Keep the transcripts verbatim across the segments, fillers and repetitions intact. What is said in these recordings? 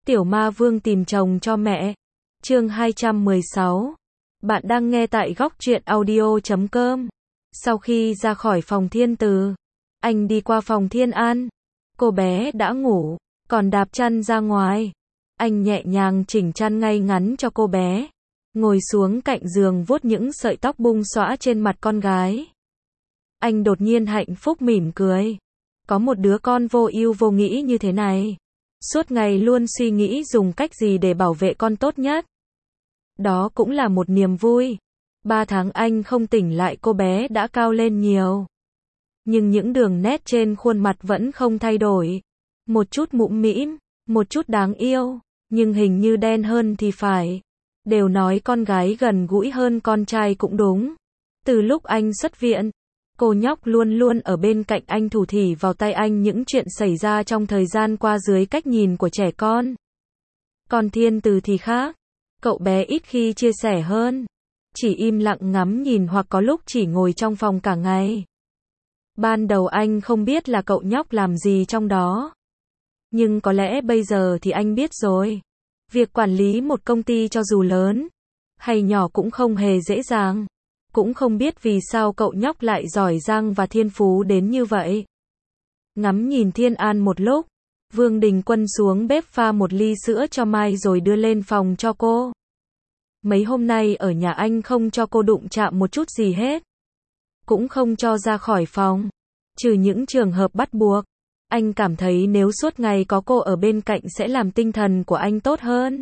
Tiểu Ma Vương tìm chồng cho mẹ. Chương hai trăm mười sáu. Bạn đang nghe tại góc truyện audio chấm com. Sau khi ra khỏi phòng Thiên Từ, anh đi qua phòng Thiên An. Cô bé đã ngủ, còn đạp chăn ra ngoài. Anh nhẹ nhàng chỉnh chăn ngay ngắn cho cô bé, ngồi xuống cạnh giường vuốt những sợi tóc bung xõa trên mặt con gái. Anh đột nhiên hạnh phúc mỉm cười. Có một đứa con vô ưu vô nghĩ như thế này. Suốt ngày luôn suy nghĩ dùng cách gì để bảo vệ con tốt nhất. Đó cũng là một niềm vui. Ba tháng anh không tỉnh lại, cô bé đã cao lên nhiều. Nhưng những đường nét trên khuôn mặt vẫn không thay đổi. Một chút mũm mĩm, một chút đáng yêu, nhưng hình như đen hơn thì phải. Đều nói con gái gần gũi hơn con trai cũng đúng. Từ lúc anh xuất viện, cô nhóc luôn luôn ở bên cạnh anh, thủ thỉ vào tay anh những chuyện xảy ra trong thời gian qua dưới cách nhìn của trẻ con. Còn Thiên Từ thì khác. Cậu bé ít khi chia sẻ hơn. Chỉ im lặng ngắm nhìn hoặc có lúc chỉ ngồi trong phòng cả ngày. Ban đầu anh không biết là cậu nhóc làm gì trong đó. Nhưng có lẽ bây giờ thì anh biết rồi. Việc quản lý một công ty cho dù lớn hay nhỏ cũng không hề dễ dàng. Cũng không biết vì sao cậu nhóc lại giỏi giang và thiên phú đến như vậy. Ngắm nhìn Thiên An một lúc, Vương Đình Quân xuống bếp pha một ly sữa cho Mai rồi đưa lên phòng cho cô. Mấy hôm nay ở nhà anh không cho cô đụng chạm một chút gì hết. Cũng không cho ra khỏi phòng. Trừ những trường hợp bắt buộc. Anh cảm thấy nếu suốt ngày có cô ở bên cạnh sẽ làm tinh thần của anh tốt hơn.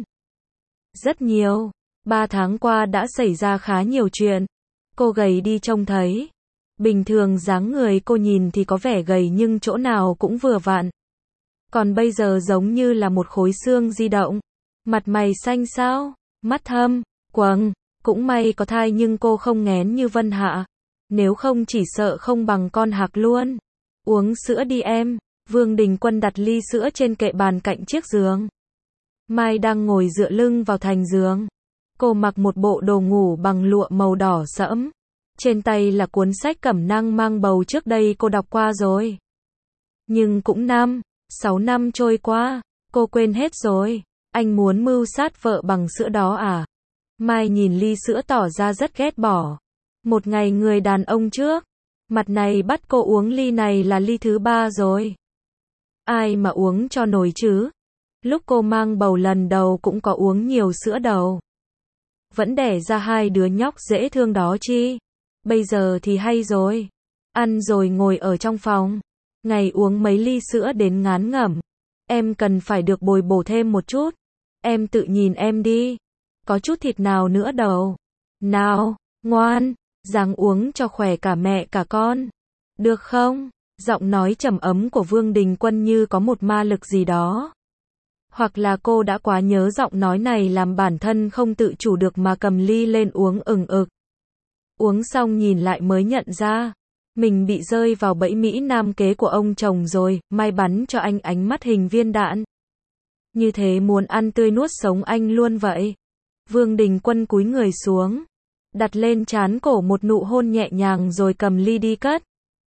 Rất nhiều. Ba tháng qua đã xảy ra khá nhiều chuyện. Cô gầy đi trông thấy. Bình thường dáng người cô nhìn thì có vẻ gầy nhưng chỗ nào cũng vừa vặn. Còn bây giờ giống như là một khối xương di động. Mặt mày xanh xao, mắt thâm, quầng. Cũng may có thai nhưng cô không nghén như Vân Hạ. Nếu không chỉ sợ không bằng con Hạc luôn. Uống sữa đi em. Vương Đình Quân đặt ly sữa trên kệ bàn cạnh chiếc giường. Mai đang ngồi dựa lưng vào thành giường. Cô mặc một bộ đồ ngủ bằng lụa màu đỏ sẫm. Trên tay là cuốn sách cẩm nang mang bầu, trước đây cô đọc qua rồi. Nhưng cũng năm, sáu năm trôi qua, cô quên hết rồi. Anh muốn mưu sát vợ bằng sữa đó à? Mai nhìn ly sữa tỏ ra rất ghét bỏ. Một ngày người đàn ông trước mặt này bắt cô uống ly này là ly thứ ba rồi. Ai mà uống cho nổi chứ? Lúc cô mang bầu lần đầu cũng có uống nhiều sữa đầu. Vẫn đẻ ra hai đứa nhóc dễ thương đó chi. Bây giờ thì hay rồi. Ăn rồi ngồi ở trong phòng. Ngày uống mấy ly sữa đến ngán ngẩm. Em cần phải được bồi bổ thêm một chút. Em tự nhìn em đi. Có chút thịt nào nữa đâu. Nào, ngoan, ráng uống cho khỏe cả mẹ cả con. Được không? Giọng nói trầm ấm của Vương Đình Quân như có một ma lực gì đó. Hoặc là cô đã quá nhớ giọng nói này làm bản thân không tự chủ được mà cầm ly lên uống ừng ực. Uống xong nhìn lại mới nhận ra, mình bị rơi vào bẫy Mỹ Nam kế của ông chồng rồi. Mai bắn cho anh ánh mắt hình viên đạn. Như thế muốn ăn tươi nuốt sống anh luôn vậy. Vương Đình Quân cúi người xuống, đặt lên trán cổ một nụ hôn nhẹ nhàng rồi cầm ly đi cất.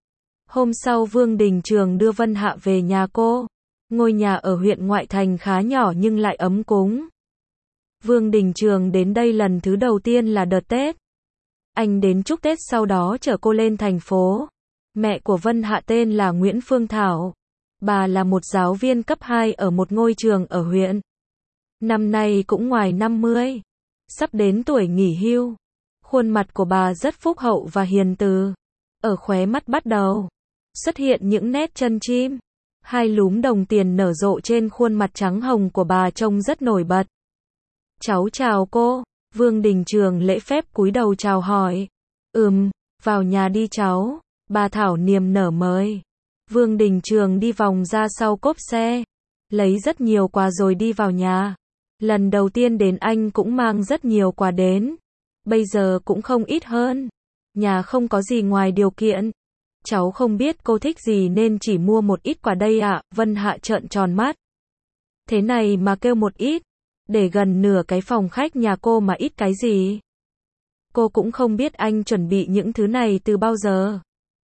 Hôm sau Vương Đình Trường đưa Vân Hạ về nhà cô. Ngôi nhà ở huyện ngoại thành khá nhỏ nhưng lại ấm cúng. Vương Đình Trường đến đây lần thứ đầu tiên là đợt Tết. Anh đến chúc Tết sau đó chở cô lên thành phố. Mẹ của Vân Hạ tên là Nguyễn Phương Thảo. Bà là một giáo viên cấp hai ở một ngôi trường ở huyện. Năm nay cũng ngoài năm mươi. Sắp đến tuổi nghỉ hưu. Khuôn mặt của bà rất phúc hậu và hiền từ. Ở khóe mắt bắt đầu xuất hiện những nét chân chim. Hai lúm đồng tiền nở rộ trên khuôn mặt trắng hồng của bà trông rất nổi bật. Cháu chào cô. Vương Đình Trường lễ phép cúi đầu chào hỏi. Ừm, vào nhà đi cháu. Bà Thảo niềm nở mời. Vương Đình Trường đi vòng ra sau cốp xe. Lấy rất nhiều quà rồi đi vào nhà. Lần đầu tiên đến anh cũng mang rất nhiều quà đến. Bây giờ cũng không ít hơn. Nhà không có gì ngoài điều kiện. Cháu không biết cô thích gì nên chỉ mua một ít quà đây ạ. Vân Hạ trợn tròn mắt. Thế này mà kêu một ít. Để gần nửa cái phòng khách nhà cô mà ít cái gì. Cô cũng không biết anh chuẩn bị những thứ này từ bao giờ.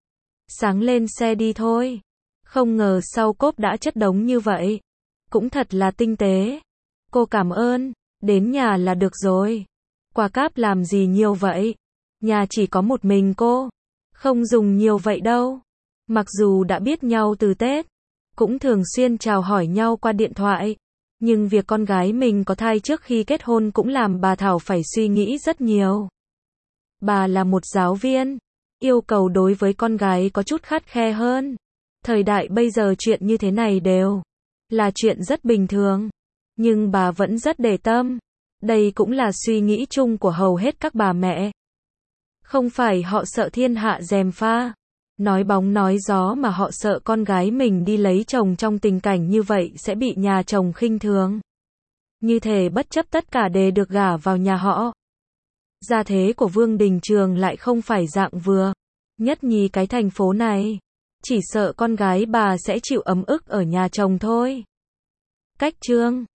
Sáng lên xe đi thôi. Không ngờ sau cốp đã chất đống như vậy. Cũng thật là tinh tế. Cô cảm ơn, đến nhà là được rồi. Quà cáp làm gì nhiều vậy? Nhà chỉ có một mình cô. Không dùng nhiều vậy đâu. Mặc dù đã biết nhau từ Tết, cũng thường xuyên chào hỏi nhau qua điện thoại, nhưng việc con gái mình có thai trước khi kết hôn cũng làm bà Thảo phải suy nghĩ rất nhiều. Bà là một giáo viên, yêu cầu đối với con gái có chút khắt khe hơn. Thời đại bây giờ chuyện như thế này đều là chuyện rất bình thường, nhưng bà vẫn rất để tâm. Đây cũng là suy nghĩ chung của hầu hết các bà mẹ. Không phải họ sợ thiên hạ gièm pha, nói bóng nói gió, mà họ sợ con gái mình đi lấy chồng trong tình cảnh như vậy sẽ bị nhà chồng khinh thường. Như thể bất chấp tất cả để được gả vào nhà họ. Gia thế của Vương Đình Trường lại không phải dạng vừa, nhất nhì cái thành phố này. Chỉ sợ con gái bà sẽ chịu ấm ức ở nhà chồng thôi. Cách chương